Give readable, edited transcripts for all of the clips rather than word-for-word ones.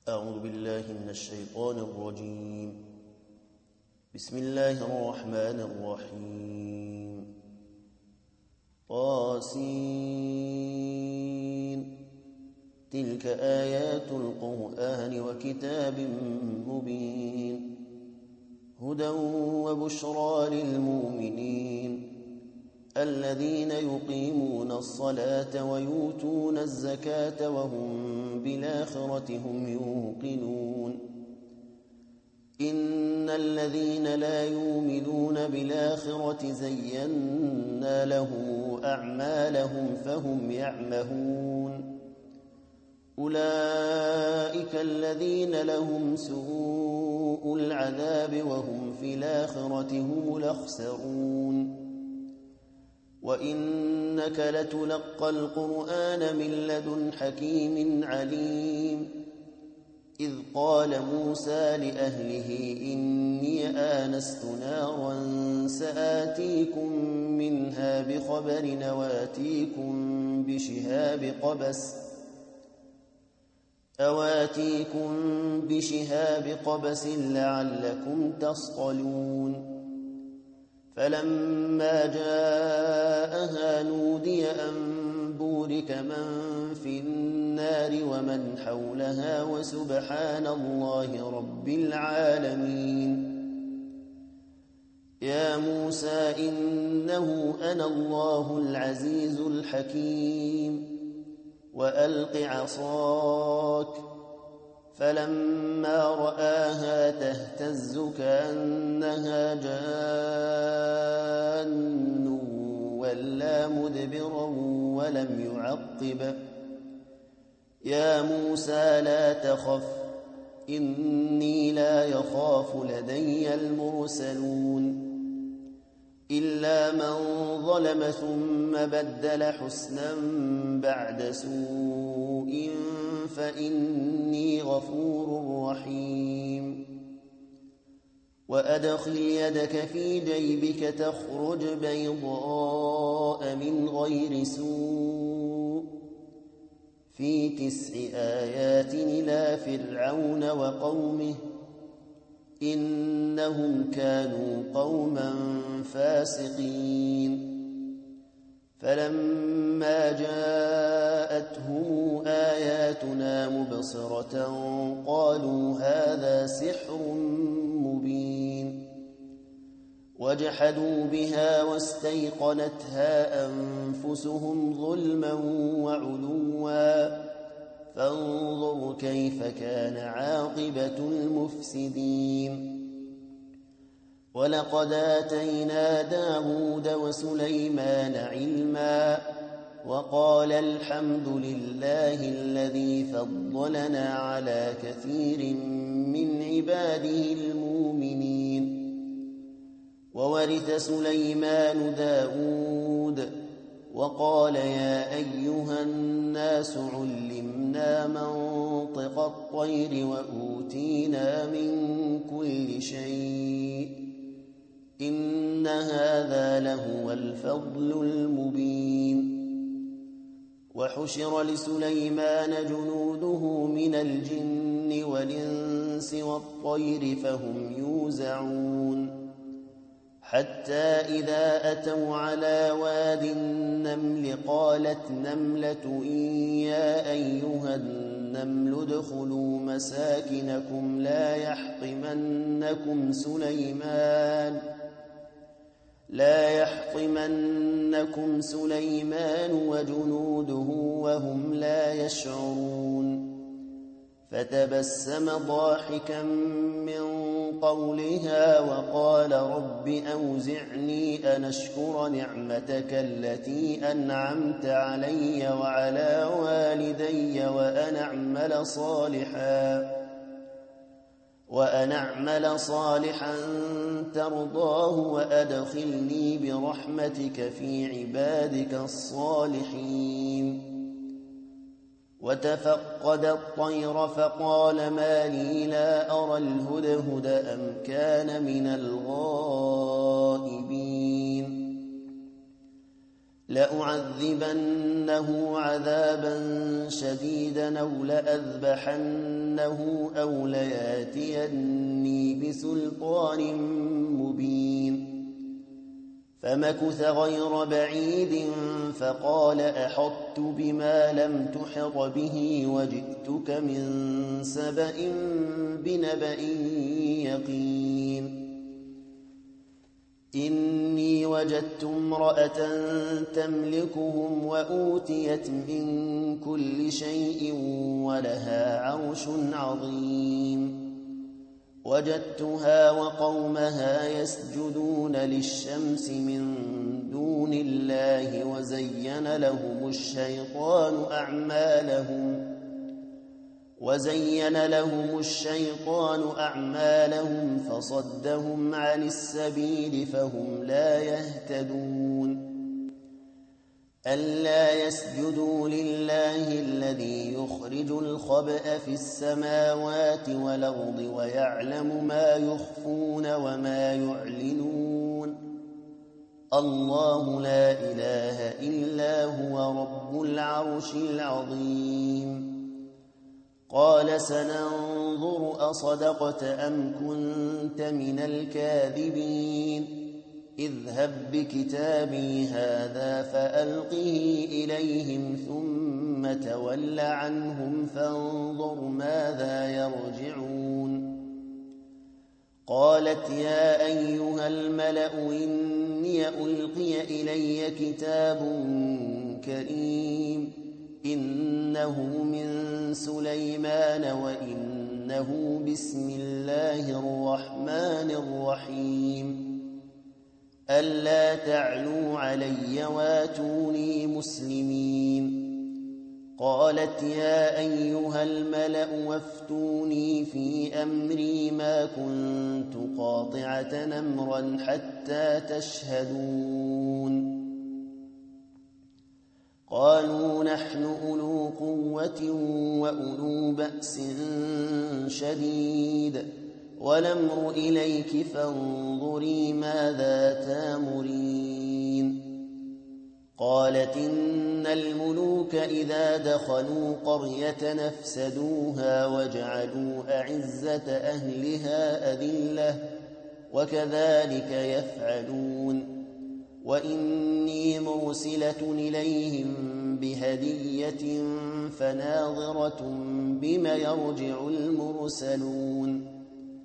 أعوذ بالله من الشيطان الرجيم. بسم الله الرحمن الرحيم. طاسين. تلك آيات القرآن وكتاب مبين، هدى وبشرى للمؤمنين الذين يقيمون الصلاة ويؤتون الزكاة وهم بالآخرة هم يوقنون. إن الذين لا يؤمنون بالآخرة زينا لهم أعمالهم فهم يعمهون. أولئك الذين لهم سوء العذاب وهم في الآخرة هم الأخسرون. وإنك لتلقى القرآن من لدن حكيم عليم. إذ قال موسى لأهله إني آنست نارا سآتيكم منها بخبر أواتيكم بشهاب قبس لعلكم تصطلون. فلما جاءها نودي أن بورك من في النار ومن حولها وسبحان الله رب العالمين. يا موسى إنه أنا الله العزيز الحكيم. وألق عصاك. فلما رآها تهتز كأنها جان ولا مدبرا ولم يعقب. يا موسى لا تخف إني لا يخاف لدي المرسلون. إلا من ظلم ثم بدل حسنا بعد سوء فإني غفور رحيم. وأدخل يدك في جيبك تخرج بيضاء من غير سوء في 9 آيات إلى فرعون وقومه إنهم كانوا قوما فاسقين. فلما جاءتهم آياتنا مبصرة قالوا هذا سحر مبين. وجحدوا بها واستيقنتها أنفسهم ظلما وعلوا فانظر كيف كان عاقبة المفسدين. ولقد آتينا داود وسليمان علما وقال الحمد لله الذي فضلنا على كثير من عباده المؤمنين. وورث سليمان داود وقال يا أيها الناس علمنا منطق الطير وأوتينا من كل شيء إن هذا لهو الفضل المبين. وحشر لسليمان جنوده من الجن والإنس والطير فهم يوزعون. حتى إذا أتوا على واد النمل قالت نملة يا أيها النمل ادخلوا مساكنكم لا يحطمنكم سليمان وجنوده وهم لا يشعرون. فتبسم ضاحكا من قولها وقال رب أوزعني أن أشكر نعمتك التي أنعمت علي وعلى والدي وأن أعمل صالحا ترضاه وأدخلني برحمتك في عبادك الصالحين. وتفقد الطير فقال ما لي لا أرى الهدهد أم كان من الغائبين. لأعذبنه عذابا شديدا أو لأذبحنه أو لياتيني بسلطان مبين فمكث غير بعيد فقال أحطت بما لم تحط به وجئتك من سبأ بنبأ يقين إني وجدت امرأة تملكهم وأوتيت من كل شيء ولها عرش عظيم وجدتها وقومها يسجدون للشمس من دون الله وزين لهم الشيطان أعمالهم فصدهم عن السبيل فهم لا يهتدون ألا يسجدوا لله الذي يخرج الخبأ في السماوات والأرض ويعلم ما يخفون وما يعلنون الله لا إله إلا هو رب العرش العظيم قال سننظر أصدقت أم كنت من الكاذبين اذهب بكتابي هذا فألقه إليهم ثم تول عنهم فانظر ماذا يرجعون قالت يا أيها الملأ إني ألقي إلي كتاب كريم إنه من سليمان وإنه بسم الله الرحمن الرحيم ألا تعلوا علي واتوني مسلمين قالت يا أيها الملأ وافتوني في أمري ما كنت قاطعة أمرا حتى تشهدون قالوا نحن أولو قوة وأولو بأس شديد والأمر إليك فانظري ماذا تامرين قالت إن الملوك إذا دخلوا قرية نفسدوها وجعلوا أعزة أهلها أذلة وكذلك يفعلون وإني مرسلة إليهم بهدية فناظرة بم يرجع المرسلون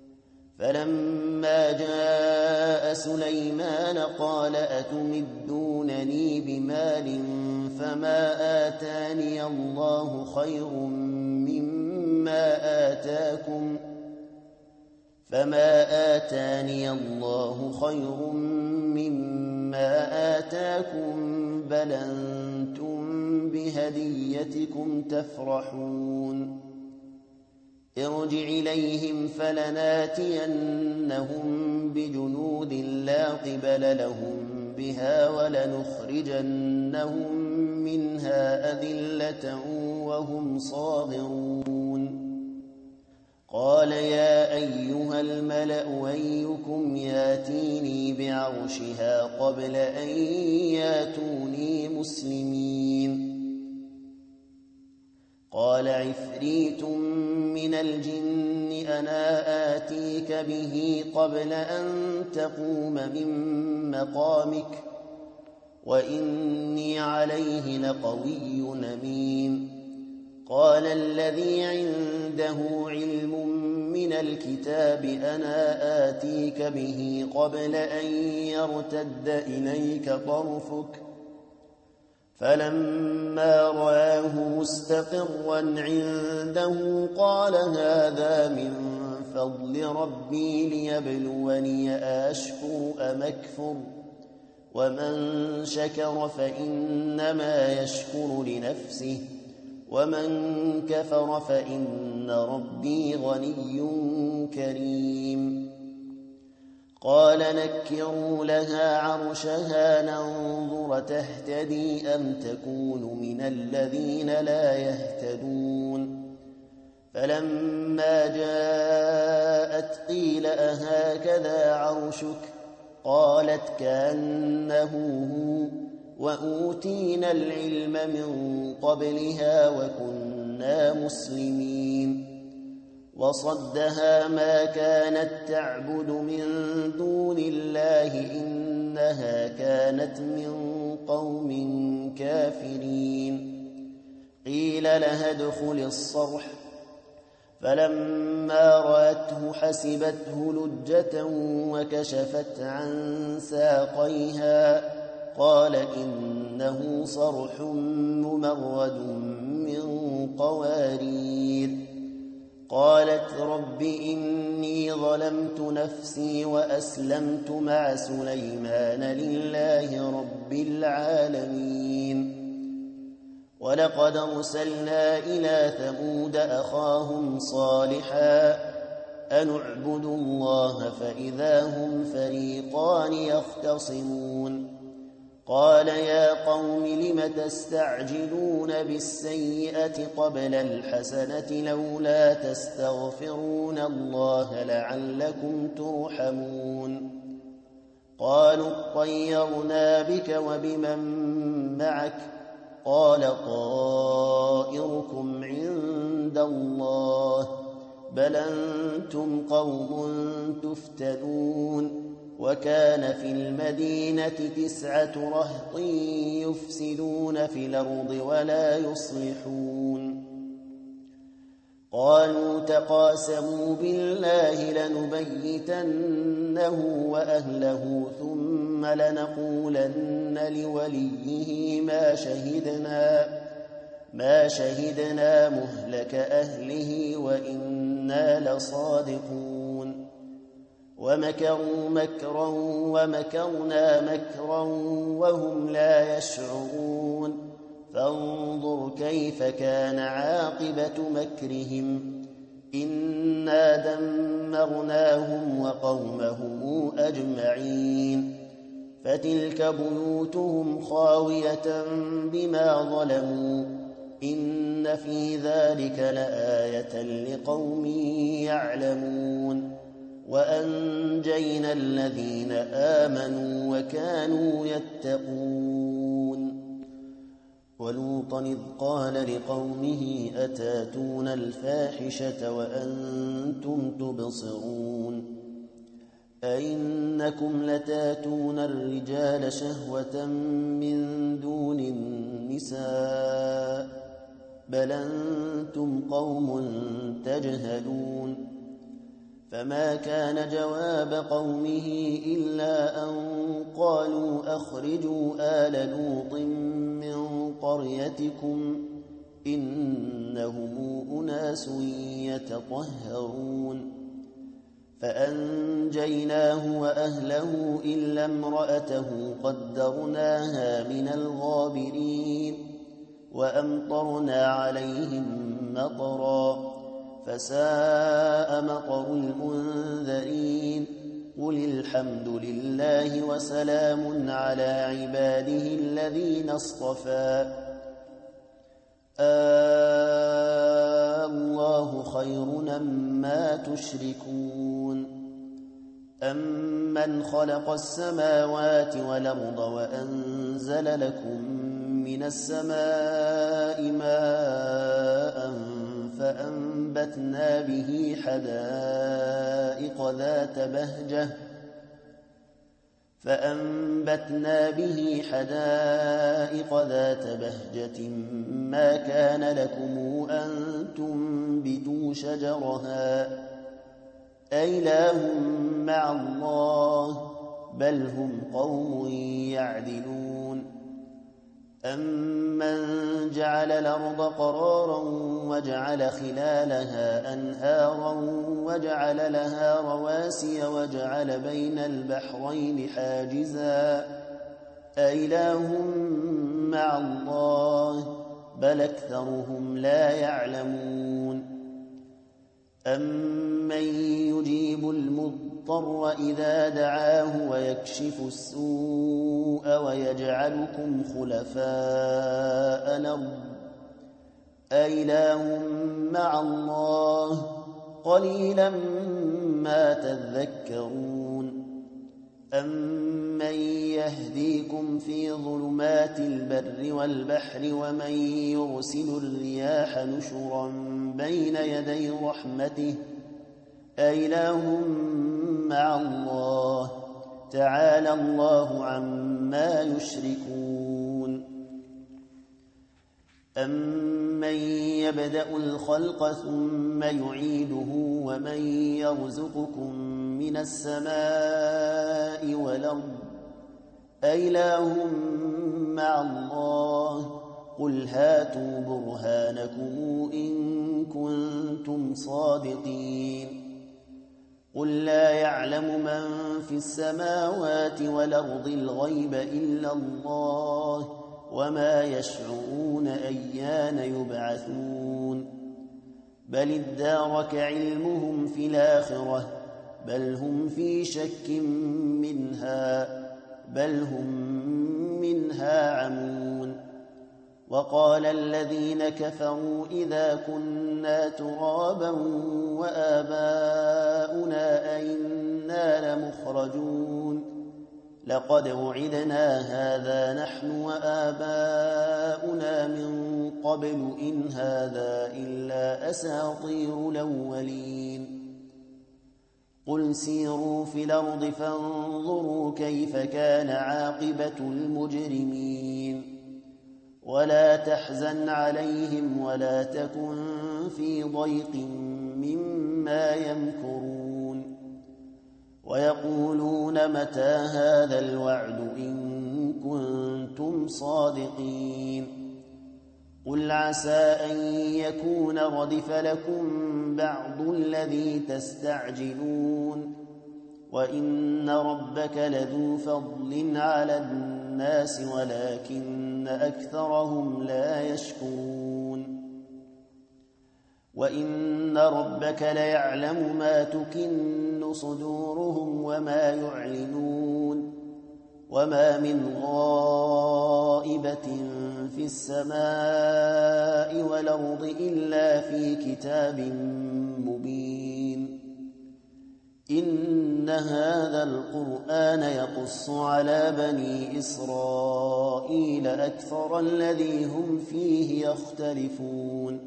فلما جاء سليمان قال أتمدونني بمال فما آتاني الله خير مما آتاكم بل أنتم بهديتكم تفرحون ارجع إليهم فلناتينهم بجنود لا قبل لهم بها ولنخرجنهم منها أذلة وهم صاغرون قال يا أيها الملأ أيكم ياتيني بعرشها قبل أن ياتوني مسلمين قال عفريت من الجن أنا آتيك به قبل أن تقوم من مقامك وإني عليه لقوي أمين قال الذي عنده علم من الكتاب أنا آتيك به قبل أن يرتد إليك طرفك فلما رآه مستقرا عنده قال هذا من فضل ربي ليبلوني أشكر أم أكفر ومن شكر فإنما يشكر لنفسه ومن كفر فإن ربي غني كريم قال نكروا لها عرشها ننظر تهتدي أم تكون من الذين لا يهتدون فلما جاءت قيل أهكذا عرشك قالت كأنه هو وأوتينا العلم من قبلها وكنا مسلمين وصدها ما كانت تعبد من دون الله إنها كانت من قوم كافرين قيل لها ادخل الصرح فلما رأته حسبته لجة وكشفت عن ساقيها قال إنه صرح ممرد من قوارير قالت رب إني ظلمت نفسي وأسلمت مع سليمان لله رب العالمين ولقد أرسلنا إلى ثمود أخاهم صالحا أن اعبدوا الله فإذا هم فريقان يختصمون قال يا قوم لم تستعجلون بالسيئة قبل الحسنة لولا تستغفرون الله لعلكم ترحمون قالوا اطيرنا بك وبمن معك قال طائركم عند الله بل أنتم قوم تفتنون وكان في المدينة 9 رهط يفسدون في الأرض ولا يصلحون قالوا تقاسموا بالله لنبيتنه وأهله ثم لنقولن لوليه ما شهدنا مهلك أهله وإنا لصادقون ومكروا مكرا ومكرنا مكرا وهم لا يشعرون فانظر كيف كان عاقبة مكرهم إنا دمرناهم وقومهم أجمعين فتلك بيوتهم خاوية بما ظلموا إن في ذلك لآية لقوم يعلمون وأنجينا الذين آمنوا وكانوا يتقون ولوطا إذ قال لقومه أتاتون الفاحشة وأنتم تبصرون أئنكم لتاتون الرجال شهوة من دون النساء بل أنتم قوم تجهلون فما كان جواب قومه إلا أن قالوا أخرجوا آل لوط من قريتكم إنهم أناس يتطهرون فأنجيناه وأهله إلا امرأته قدرناها من الغابرين وأمطرنا عليهم مطرا فساء مطر المنذرين قل الحمد لله وسلام على عباده الذين اصطفى الله خير أما تشركون أمن خلق السماوات والأرض وأنزل لكم من السماء ماء فأنبتنا به حدائق ذات بهجة ما كان لكم أن تنبتوا شجرها أإله مع الله بل هم قوم يعدلون أمن جعل الأرض قرارا وجعل خلالها أنهارا وجعل لها رواسي وجعل بين البحرين حاجزا أإله مع الله بل أكثرهم لا يعلمون أمن يجيب المضطر إذا دعاه ويكشف السوء ويجعلكم خلفاء الأرض أإله مع الله قليلا ما تذكرون أَمَّن يَهْدِيكُمْ فِي ظُلُمَاتِ الْبَرِّ وَالْبَحْرِ وَمَن يُرْسِلُ الرِّيَاحَ نُشُرًا بَيْنَ يَدَيْ رَحْمَتِهِ أَإِلَٰهٌ مَّعَ اللَّهِ تَعَالَى اللَّهُ عَمَّا يُشْرِكُونَ أَمَّن يَبْدَأُ الْخَلْقَ ثُمَّ يُعِيدُهُ وَمَن يَرْزُقُكُم مِّنَ السَّمَاءِ وَالْأَرْضِ أَإِلَٰهٌ مَّعَ اللَّهِ قُلْ هَاتُوا بُرْهَانَكُمْ إِن كُنتُمْ صَادِقِينَ قُل لَّا يَعْلَمُ مَن فِي السَّمَاوَاتِ وَالْأَرْضِ الْغَيْبَ إِلَّا اللَّهُ وَمَا يَشْعُرُونَ أَيَّانَ يُبْعَثُونَ بَلِ ادَّارَكَ عِلْمُهُمْ فِي الْآخِرَةِ بَلْ هُمْ فِي شَكٍّ مِّنْهَا بَلْ هُمْ مِنْهَا عَمُونَ وَقَالَ الَّذِينَ كَفَرُوا إِذَا كُنَّا تُرَابًا وَآبَاؤُنَا أَئِنَّا لَمُخْرَجُونَ لَقَدْ وُعِدْنَا هَٰذَا نَحْنُ وَآبَاؤُنَا مِن قَبْلُ إِنْ هَٰذَا إِلَّا أَسَاطِيرُ الْأَوَّلِينَ قُلْ سِيرُوا فِي الْأَرْضِ فَانظُرُوا كَيْفَ كَانَ عَاقِبَةُ الْمُجْرِمِينَ وَلَا تَحْزَنْ عَلَيْهِمْ وَلَا تَكُنْ فِي ضَيْقٍ مِّمَّا يَمْكُرُونَ وَيَقُولُونَ مَتَىٰ هَٰذَا الْوَعْدُ إِن كُنتُمْ صَادِقِينَ قُلْ عَسَىٰ أَن يَكُونَ رَدِفَ لَكُم بَعْضُ الَّذِي تَسْتَعْجِلُونَ وَإِنَّ رَبَّكَ لَذُو فَضْلٍ عَلَى النَّاسِ وَلَٰكِنَّ أَكْثَرَهُمْ لَا يَشْكُرُونَ وَإِنَّ رَبَّكَ لَيَعْلَمُ مَا تُكِنُّ صُدُورُهُمْ وَمَا يُعْلِنُونَ وَمَا مِنْ غَائِبَةٍ فِي السَّمَاءِ وَالْأَرْضِ إِلَّا فِي كِتَابٍ مُّبِينٍ إِنَّ هَٰذَا الْقُرْآنَ يَقُصُّ عَلَىٰ بَنِي إِسْرَائِيلَ أَكْثَرَ الَّذِي هُمْ فِيهِ يَخْتَلِفُونَ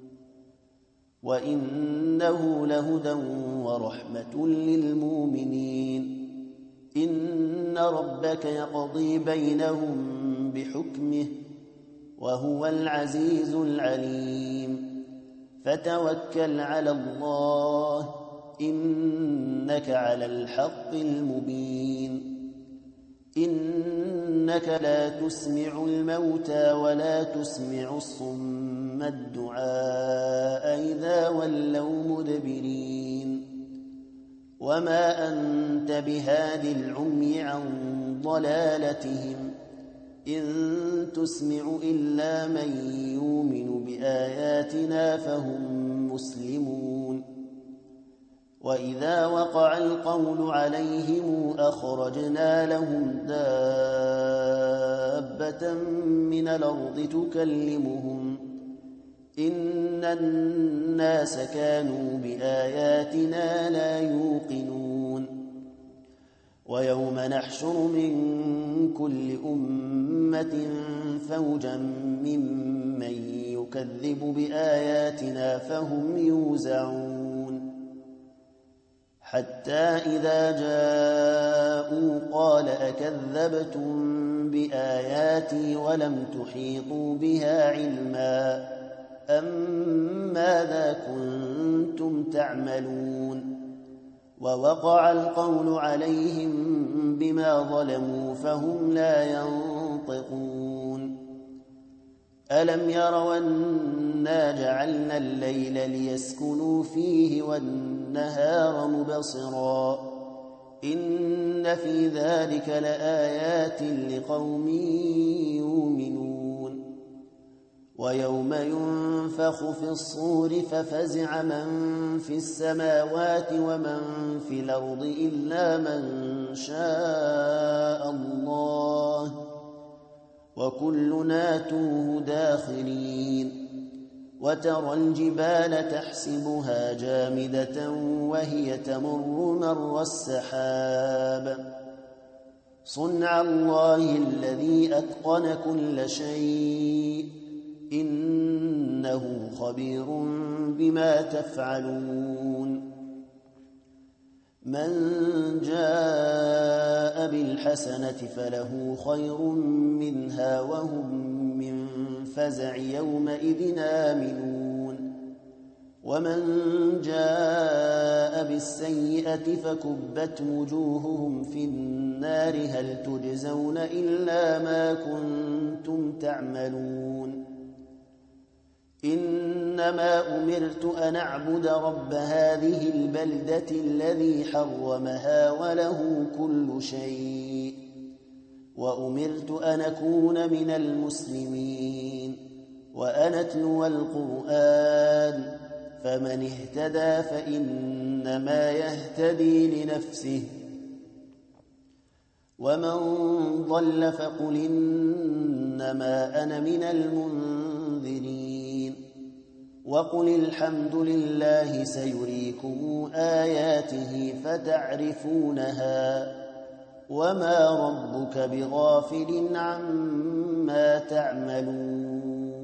وَإِنَّهُ لَهُدًى وَرَحْمَةٌ لِّلْمُؤْمِنِينَ إِنَّ رَبَّكَ يَقْضِي بَيْنَهُم بِحُكْمِهِ وَهُوَ الْعَزِيزُ الْعَلِيمُ فَتَوَكَّلْ عَلَى اللَّهِ إِنَّكَ عَلَى الْحَقِّ الْمُبِينِ إِنَّكَ لَا تُسْمِعُ الْمَوْتَىٰ وَلَا تُسْمِعُ الصُّمَّ الدُّعَاءَ إِذَا وَلَّوْا مُدْبِرِينَ وَمَا أَنتَ بِهَادِ الْعُمْيِ عَن ضَلَالَتِهِمْ إِن تُسْمِعُ إِلَّا مَن يُؤْمِنُ بِآيَاتِنَا فَهُم مُّسْلِمُونَ وَإِذَا وَقَعَ الْقَوْلُ عَلَيْهِمْ أَخْرَجْنَا لَهُمْ دَابَّةً مِّنَ الْأَرْضِ تُكَلِّمُهُمْ إِنَّ النَّاسَ كَانُوا بِآيَاتِنَا لَا يُوقِنُونَ وَيَوْمَ نَحْشُرُ مِن كُلِّ أُمَّةٍ فَوْجًا مِّمَّن يُكَذِّبُ بِآيَاتِنَا فَهُمْ يُوزَعُونَ حَتَّىٰ إِذَا جَاءُوا قَالَ أَكَذَّبْتُم بِآيَاتِي وَلَمْ تُحِيطُوا بِهَا عِلْمًا أَم مَّاذَا كُنتُمْ تَعْمَلُونَ وَوَقَعَ الْقَوْلُ عَلَيْهِم بِمَا ظَلَمُوا فَهُمْ لا ينطقون أَلَمْ يَرَوْا أَنَّا جَعَلْنَا اللَّيْلَ لِيَسْكُنُوا فِيهِ وَالنَّهَارَ مُبْصِرًا إِنَّ فِي ذَلِكَ لَآيَاتٍ لِقَوْمٍ يُؤْمِنُونَ وَيَوْمَ يُنفَخُ فِي الصُّورِ فَفَزِعَ مَن فِي السَّمَاوَاتِ وَمَن فِي الْأَرْضِ إِلَّا مَن شَاءَ اللَّهُ وَكُلُّنَا أَتَوْهُ دَاخِرِينَ وَتَرَى الْجِبَالَ تَحْسَبُهَا جَامِدَةً وَهِيَ تَمُرُّ مَرَّ السَّحَابِ صنع الله الذي أتقن كل شيء إنه خبير بما تفعلون من جاء بالحسنة فله خير منها وهم من فزع يومئذ آمنون ومن جاء بالسيئة فكبت وجوههم في النار هل تجزون إلا ما كنتم تعملون إنما أمرت أن أعبد رب هذه البلدة الذي حرمها وله كل شيء وأمرت أن أكون من المسلمين وأن أتلو القرآن فمن اهتدى فإنما يهتدي لنفسه ومن ضل فقل إنما أنا من المنذرين وقل الحمد لله سيريكم آياته فتعرفونها وما ربك بغافل عما تعملون